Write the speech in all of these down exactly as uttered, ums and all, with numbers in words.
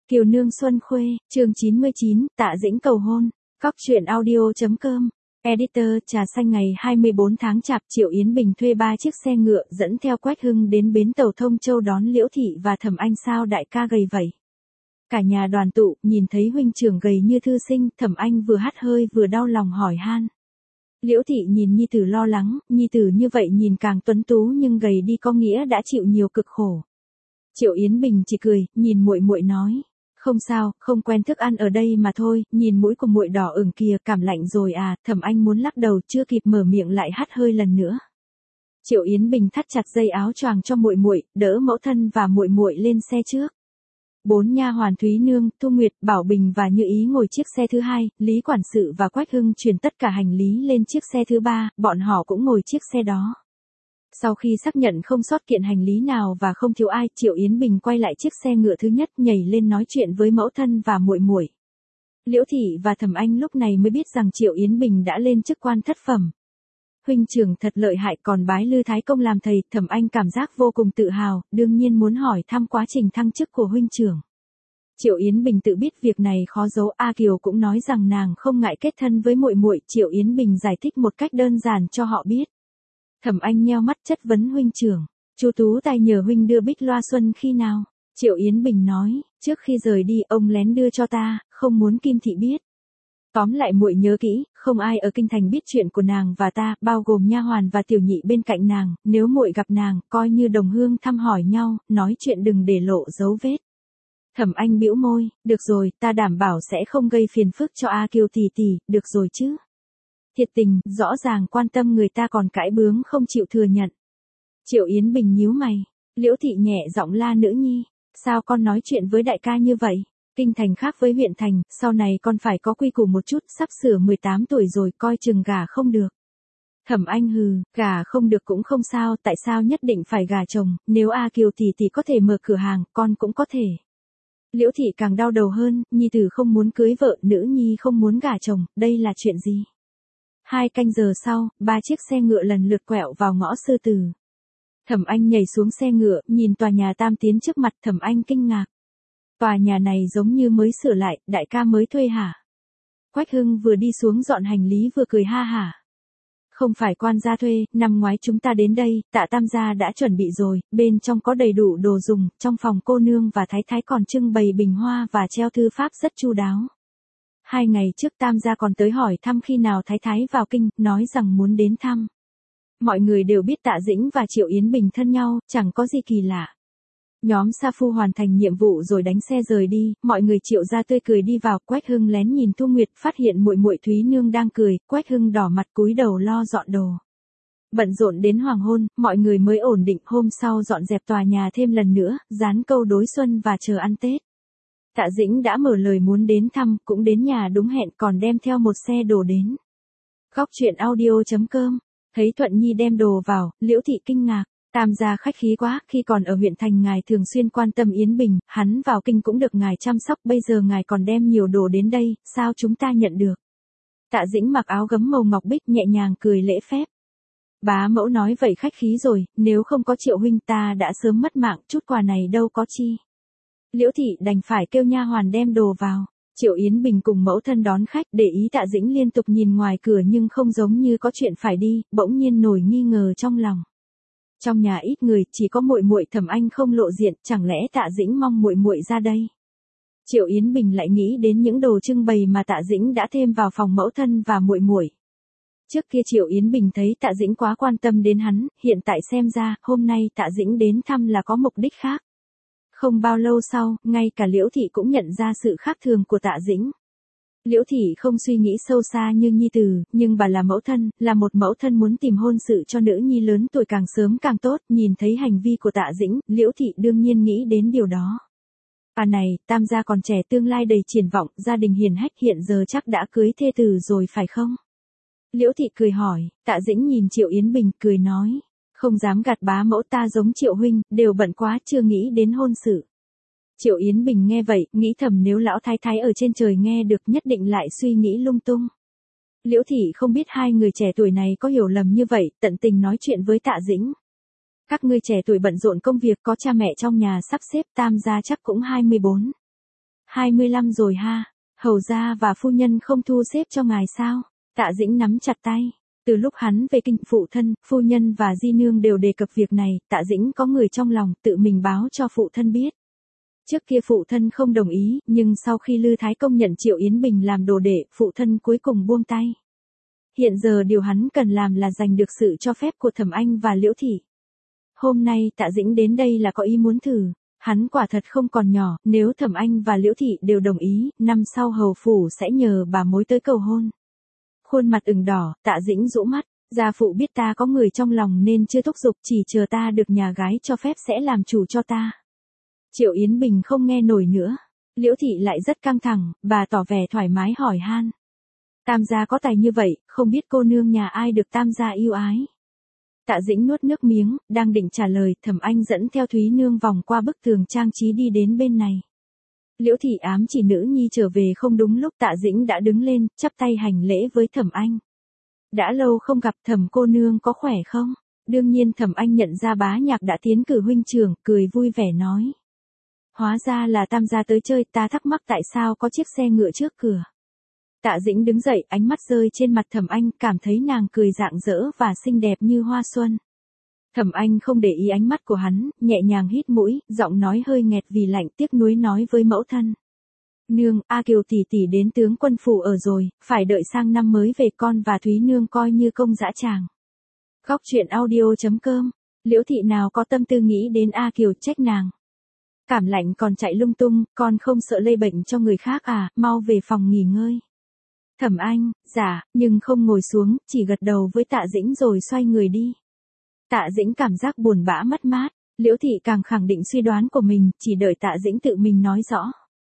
Kiều Nương Xuân Khuê, chương chín mươi chín, Tạ Dĩnh cầu hôn. Cóc truyện audio.com. Editor. Trà xanh. Ngày hai mươi bốn tháng Chạp, Triệu Yến Bình thuê ba chiếc xe ngựa dẫn theo Quách Hưng đến bến tàu Thông Châu đón Liễu Thị và Thẩm Anh. Sao đại ca gầy vậy? Cả nhà đoàn tụ, nhìn thấy huynh trưởng gầy như thư sinh, Thẩm Anh vừa hắt hơi vừa đau lòng hỏi han. Liễu Thị nhìn nhi tử lo lắng, nhi tử như vậy nhìn càng tuấn tú nhưng gầy đi có nghĩa đã chịu nhiều cực khổ. Triệu Yến Bình chỉ cười, nhìn muội muội nói, không sao, không quen thức ăn ở đây mà thôi, nhìn mũi của muội đỏ ửng kìa, cảm lạnh rồi à. Thẩm Anh muốn lắc đầu chưa kịp mở miệng lại hắt hơi lần nữa. Triệu Yến Bình thắt chặt dây áo choàng cho muội muội, đỡ mẫu thân và muội muội lên xe trước. Bốn nha hoàn Thúy Nương, Thu Nguyệt, Bảo Bình và Như Ý ngồi chiếc xe thứ hai, Lý quản sự và Quách Hưng chuyển tất cả hành lý lên chiếc xe thứ ba, bọn họ cũng ngồi chiếc xe đó. Sau khi xác nhận không sót kiện hành lý nào và không thiếu ai, Triệu Yến Bình quay lại chiếc xe ngựa thứ nhất, nhảy lên nói chuyện với mẫu thân và muội muội. Liễu Thị và Thẩm Anh lúc này mới biết rằng Triệu Yến Bình đã lên chức quan thất phẩm. Huynh trưởng thật lợi hại, còn bái Lư Thái Công làm thầy. Thẩm Anh cảm giác vô cùng tự hào, đương nhiên muốn hỏi thăm quá trình thăng chức của huynh trưởng. Triệu Yến Bình tự biết việc này khó giấu, A Kiều cũng nói rằng nàng không ngại kết thân với muội muội. Triệu Yến Bình giải thích một cách đơn giản cho họ biết. Thẩm Anh nheo mắt chất vấn huynh trưởng, Chu Tú Tài nhờ huynh đưa bích loa xuân khi nào? Triệu Yến Bình nói, trước khi rời đi ông lén đưa cho ta, không muốn Kim Thị biết. Tóm lại muội nhớ kỹ, không ai ở kinh thành biết chuyện của nàng và ta, bao gồm nha hoàn và tiểu nhị bên cạnh nàng, nếu muội gặp nàng, coi như đồng hương thăm hỏi nhau, nói chuyện đừng để lộ dấu vết. Thẩm Anh bĩu môi, được rồi, ta đảm bảo sẽ không gây phiền phức cho A Kiều tỷ tỷ, được rồi chứ? Thiệt tình, rõ ràng quan tâm người ta còn cãi bướng không chịu thừa nhận. Triệu Yến Bình nhíu mày, Liễu Thị nhẹ giọng la nữ nhi, sao con nói chuyện với đại ca như vậy? Kinh thành khác với huyện thành, sau này con phải có quy củ một chút, sắp sửa mười tám tuổi rồi, coi chừng gả không được. Thẩm Anh hừ, gả không được cũng không sao, tại sao nhất định phải gả chồng, nếu A Kiều tỷ tỷ có thể mở cửa hàng, con cũng có thể. Liễu Thị càng đau đầu hơn, nhi tử không muốn cưới vợ, nữ nhi không muốn gả chồng, đây là chuyện gì? Hai canh giờ sau, ba chiếc xe ngựa lần lượt quẹo vào ngõ Sư Tử. Thẩm Anh nhảy xuống xe ngựa, nhìn tòa nhà tam tiến trước mặt. Thẩm Anh kinh ngạc. Tòa nhà này giống như mới sửa lại, đại ca mới thuê hả? Quách Hưng vừa đi xuống dọn hành lý vừa cười ha hả. Không phải quan gia thuê, năm ngoái chúng ta đến đây, Tạ tam gia đã chuẩn bị rồi, bên trong có đầy đủ đồ dùng, trong phòng cô nương và thái thái còn trưng bày bình hoa và treo thư pháp rất chu đáo. Hai ngày trước tam gia còn tới hỏi thăm khi nào thái thái vào kinh, nói rằng muốn đến thăm. Mọi người đều biết Tạ Dĩnh và Triệu Yến Bình thân nhau, chẳng có gì kỳ lạ. Nhóm Sa Phu hoàn thành nhiệm vụ rồi đánh xe rời đi, mọi người Triệu gia tươi cười đi vào. Quách Hưng lén nhìn Thu Nguyệt, phát hiện muội muội Thúy Nương đang cười, Quách Hưng đỏ mặt cúi đầu lo dọn đồ. Bận rộn đến hoàng hôn, mọi người mới ổn định, hôm sau dọn dẹp tòa nhà thêm lần nữa, dán câu đối xuân và chờ ăn Tết. Tạ Dĩnh đã mở lời muốn đến thăm, cũng đến nhà đúng hẹn, còn đem theo một xe đồ đến. Cóc truyện audio.com. Thấy Thuận Nhi đem đồ vào, Liễu Thị kinh ngạc, tam gia khách khí quá, khi còn ở huyện thành ngài thường xuyên quan tâm Yến Bình, hắn vào kinh cũng được ngài chăm sóc, bây giờ ngài còn đem nhiều đồ đến đây, sao chúng ta nhận được? Tạ Dĩnh mặc áo gấm màu ngọc bích nhẹ nhàng cười lễ phép. Bá mẫu nói vậy khách khí rồi, nếu không có Triệu huynh ta đã sớm mất mạng, chút quà này đâu có chi. Liễu Thị đành phải kêu nha hoàn đem đồ vào. Triệu Yến Bình cùng mẫu thân đón khách, để ý Tạ Dĩnh liên tục nhìn ngoài cửa nhưng không giống như có chuyện phải đi, bỗng nhiên nổi nghi ngờ trong lòng. Trong nhà ít người, chỉ có muội muội Thẩm Anh không lộ diện, chẳng lẽ Tạ Dĩnh mong muội muội ra đây? Triệu Yến Bình lại nghĩ đến những đồ trưng bày mà Tạ Dĩnh đã thêm vào phòng mẫu thân và muội muội. Trước kia Triệu Yến Bình thấy Tạ Dĩnh quá quan tâm đến hắn, hiện tại xem ra, hôm nay Tạ Dĩnh đến thăm là có mục đích khác. Không bao lâu sau, ngay cả Liễu Thị cũng nhận ra sự khác thường của Tạ Dĩnh. Liễu Thị không suy nghĩ sâu xa như nhi tử, nhưng bà là mẫu thân, là một mẫu thân muốn tìm hôn sự cho nữ nhi lớn tuổi càng sớm càng tốt, nhìn thấy hành vi của Tạ Dĩnh, Liễu Thị đương nhiên nghĩ đến điều đó. À này, tam gia còn trẻ tương lai đầy triển vọng, gia đình hiền hách hiện giờ chắc đã cưới thê tử rồi phải không? Liễu Thị cười hỏi, Tạ Dĩnh nhìn Triệu Yến Bình, cười nói. Không dám gạt bá mẫu, ta giống Triệu huynh, đều bận quá chưa nghĩ đến hôn sự. Triệu Yến Bình nghe vậy, nghĩ thầm nếu lão thái thái ở trên trời nghe được nhất định lại suy nghĩ lung tung. Liễu Thị không biết hai người trẻ tuổi này có hiểu lầm như vậy, tận tình nói chuyện với Tạ Dĩnh. Các ngươi trẻ tuổi bận rộn công việc, có cha mẹ trong nhà sắp xếp, tam gia chắc cũng hai mươi bốn. hai mươi lăm rồi ha, hầu gia và phu nhân không thu xếp cho ngài sao? Tạ Dĩnh nắm chặt tay. Từ lúc hắn về kinh, phụ thân, phu nhân và di nương đều đề cập việc này, Tạ Dĩnh có người trong lòng, tự mình báo cho phụ thân biết. Trước kia phụ thân không đồng ý, nhưng sau khi Lư Thái Công nhận Triệu Yến Bình làm đồ đệ, phụ thân cuối cùng buông tay. Hiện giờ điều hắn cần làm là giành được sự cho phép của Thẩm Anh và Liễu Thị. Hôm nay Tạ Dĩnh đến đây là có ý muốn thử. Hắn quả thật không còn nhỏ, nếu Thẩm Anh và Liễu Thị đều đồng ý, năm sau hầu phủ sẽ nhờ bà mối tới cầu hôn. Khuôn mặt ửng đỏ, Tạ Dĩnh rũ mắt, gia phụ biết ta có người trong lòng nên chưa thúc giục, chỉ chờ ta được nhà gái cho phép sẽ làm chủ cho ta. Triệu Yến Bình không nghe nổi nữa. Liễu Thị lại rất căng thẳng, bà tỏ vẻ thoải mái hỏi han. Tam gia có tài như vậy, không biết cô nương nhà ai được tam gia yêu ái. Tạ Dĩnh nuốt nước miếng, đang định trả lời, Thẩm Anh dẫn theo Thúy Nương vòng qua bức tường trang trí đi đến bên này. Liễu Thị ám chỉ nữ nhi trở về không đúng lúc, Tạ Dĩnh đã đứng lên, chắp tay hành lễ với Thẩm Anh. Đã lâu không gặp, Thẩm cô nương có khỏe không? Đương nhiên Thẩm Anh nhận ra bá nhạc đã tiến cử huynh trưởng, cười vui vẻ nói. Hóa ra là tam gia tới chơi, ta thắc mắc tại sao có chiếc xe ngựa trước cửa. Tạ Dĩnh đứng dậy, ánh mắt rơi trên mặt Thẩm Anh, cảm thấy nàng cười rạng rỡ và xinh đẹp như hoa xuân. Thẩm Anh không để ý ánh mắt của hắn, nhẹ nhàng hít mũi, giọng nói hơi nghẹt vì lạnh, tiếc nuối nói với mẫu thân. Nương, A Kiều tỷ tỷ đến tướng quân phủ ở rồi, phải đợi sang năm mới về, con và Thúy Nương coi như công dã tràng. Góc truyện audio chấm com. Liễu Thị nào có tâm tư nghĩ đến A Kiều, trách nàng. Cảm lạnh còn chạy lung tung, con không sợ lây bệnh cho người khác à, mau về phòng nghỉ ngơi. Thẩm Anh, dạ, nhưng không ngồi xuống, chỉ gật đầu với Tạ Dĩnh rồi xoay người đi. Tạ Dĩnh cảm giác buồn bã mất mát, Liễu Thị càng khẳng định suy đoán của mình, chỉ đợi Tạ Dĩnh tự mình nói rõ.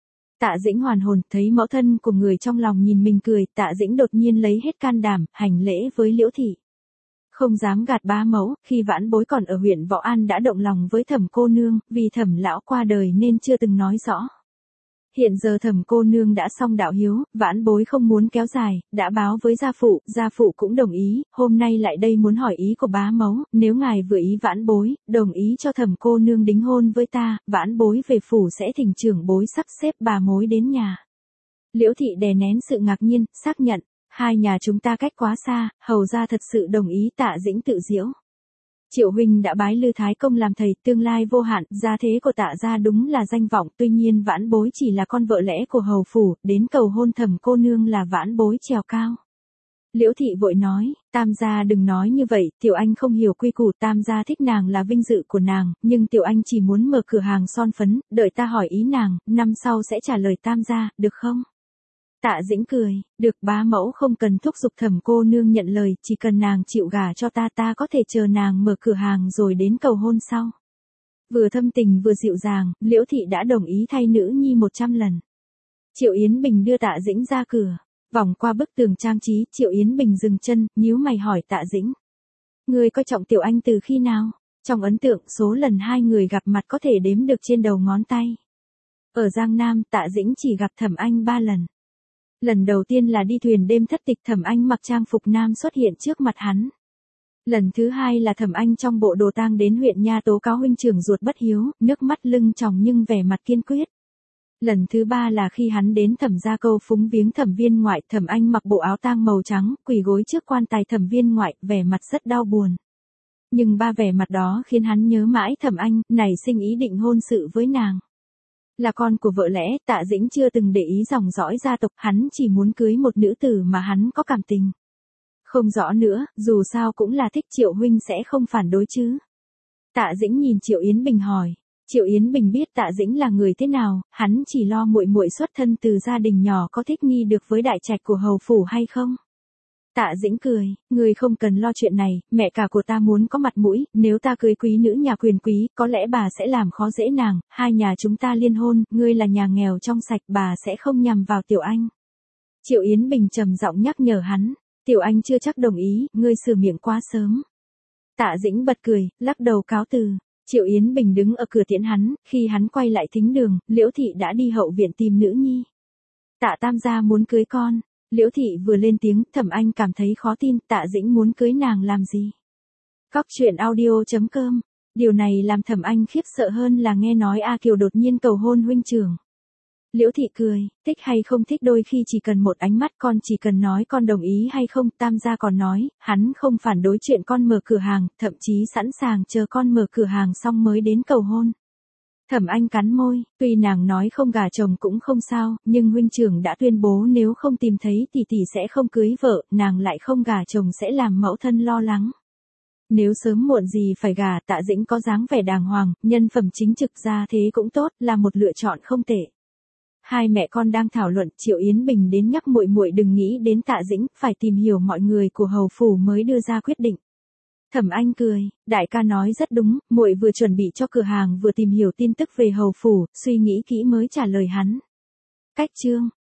Tạ Dĩnh hoàn hồn, thấy mẫu thân của người trong lòng nhìn mình cười, Tạ Dĩnh đột nhiên lấy hết can đảm, hành lễ với Liễu Thị. Không dám gạt bá mẫu, khi vãn bối còn ở huyện Võ An đã động lòng với Thẩm cô nương, vì Thẩm lão qua đời nên chưa từng nói rõ. Hiện giờ Thẩm cô nương đã xong đạo hiếu, vãn bối không muốn kéo dài, đã báo với gia phụ, gia phụ cũng đồng ý, hôm nay lại đây muốn hỏi ý của bá mẫu, nếu ngài vừa ý vãn bối, đồng ý cho Thẩm cô nương đính hôn với ta, vãn bối về phủ sẽ thỉnh trưởng bối sắp xếp bà mối đến nhà. Liễu Thị đè nén sự ngạc nhiên, xác nhận, hai nhà chúng ta cách quá xa, hầu ra thật sự đồng ý. Tạ Dĩnh tự giễu. Triệu huynh đã bái Lư Thái Công làm thầy, tương lai vô hạn, gia thế của Tạ gia đúng là danh vọng, tuy nhiên vãn bối chỉ là con vợ lẽ của hầu phủ, đến cầu hôn Thẩm cô nương là vãn bối trèo cao. Liễu Thị vội nói, tam gia đừng nói như vậy, Tiểu Anh không hiểu quy củ, tam gia thích nàng là vinh dự của nàng, nhưng Tiểu Anh chỉ muốn mở cửa hàng son phấn, đợi ta hỏi ý nàng, năm sau sẽ trả lời tam gia, được không? Tạ Dĩnh cười, được, bá mẫu không cần thúc giục Thẩm cô nương nhận lời, chỉ cần nàng chịu gả cho ta, ta có thể chờ nàng mở cửa hàng rồi đến cầu hôn sau. Vừa thâm tình vừa dịu dàng, Liễu Thị đã đồng ý thay nữ nhi một trăm lần. Triệu Yến Bình đưa Tạ Dĩnh ra cửa, vòng qua bức tường trang trí, Triệu Yến Bình dừng chân, nhíu mày hỏi Tạ Dĩnh. Ngươi coi trọng Tiểu Anh từ khi nào? Trong ấn tượng, số lần hai người gặp mặt có thể đếm được trên đầu ngón tay. Ở Giang Nam, Tạ Dĩnh chỉ gặp Thẩm Anh ba lần. Lần đầu tiên là đi thuyền đêm thất tịch, Thẩm Anh mặc trang phục nam xuất hiện trước mặt hắn. Lần thứ hai là Thẩm Anh trong bộ đồ tang đến huyện nha tố cáo huynh trưởng ruột bất hiếu, nước mắt lưng tròng nhưng vẻ mặt kiên quyết. Lần thứ ba là khi hắn đến Thẩm gia câu phúng viếng Thẩm viên ngoại, Thẩm Anh mặc bộ áo tang màu trắng, quỳ gối trước quan tài Thẩm viên ngoại, vẻ mặt rất đau buồn. Nhưng ba vẻ mặt đó khiến hắn nhớ mãi Thẩm Anh, nảy sinh ý định hôn sự với nàng. Là con của vợ lẽ, Tạ Dĩnh chưa từng để ý dòng dõi gia tộc, hắn chỉ muốn cưới một nữ tử mà hắn có cảm tình. Không rõ nữa, dù sao cũng là thích, Triệu huynh sẽ không phản đối chứ? Tạ Dĩnh nhìn Triệu Yến Bình hỏi. Triệu Yến Bình biết Tạ Dĩnh là người thế nào, hắn chỉ lo muội muội xuất thân từ gia đình nhỏ có thích nghi được với đại trạch của hầu phủ hay không. Tạ Dĩnh cười, người không cần lo chuyện này, mẹ cả của ta muốn có mặt mũi, nếu ta cưới quý nữ nhà quyền quý, có lẽ bà sẽ làm khó dễ nàng, hai nhà chúng ta liên hôn, ngươi là nhà nghèo trong sạch, bà sẽ không nhằm vào Tiểu Anh. Triệu Yến Bình trầm giọng nhắc nhở hắn, Tiểu Anh chưa chắc đồng ý, ngươi sửa miệng quá sớm. Tạ Dĩnh bật cười, lắc đầu cáo từ. Triệu Yến Bình đứng ở cửa tiễn hắn, khi hắn quay lại thính đường, Liễu Thị đã đi hậu viện tìm nữ nhi. Tạ tam gia muốn cưới con. Liễu Thị vừa lên tiếng, Thẩm Anh cảm thấy khó tin, Tạ Dĩnh muốn cưới nàng làm gì? Góc truyện audio chấm com. Điều này làm Thẩm Anh khiếp sợ hơn là nghe nói A Kiều đột nhiên cầu hôn huynh trưởng. Liễu Thị cười, thích hay không thích đôi khi chỉ cần một ánh mắt, con chỉ cần nói con đồng ý hay không. Tam gia còn nói, hắn không phản đối chuyện con mở cửa hàng, thậm chí sẵn sàng chờ con mở cửa hàng xong mới đến cầu hôn. Thẩm Anh cắn môi, tuy nàng nói không gả chồng cũng không sao, nhưng huynh trưởng đã tuyên bố nếu không tìm thấy tỷ tỷ sẽ không cưới vợ, nàng lại không gả chồng sẽ làm mẫu thân lo lắng. Nếu sớm muộn gì phải gả, Tạ Dĩnh có dáng vẻ đàng hoàng, nhân phẩm chính trực ra thế cũng tốt, là một lựa chọn không tệ. Hai mẹ con đang thảo luận, Triệu Yến Bình đến nhắc muội muội đừng nghĩ đến Tạ Dĩnh, phải tìm hiểu mọi người của hầu phủ mới đưa ra quyết định. Thẩm Anh cười, đại ca nói rất đúng, muội vừa chuẩn bị cho cửa hàng vừa tìm hiểu tin tức về hầu phủ, suy nghĩ kỹ mới trả lời hắn. Cách chương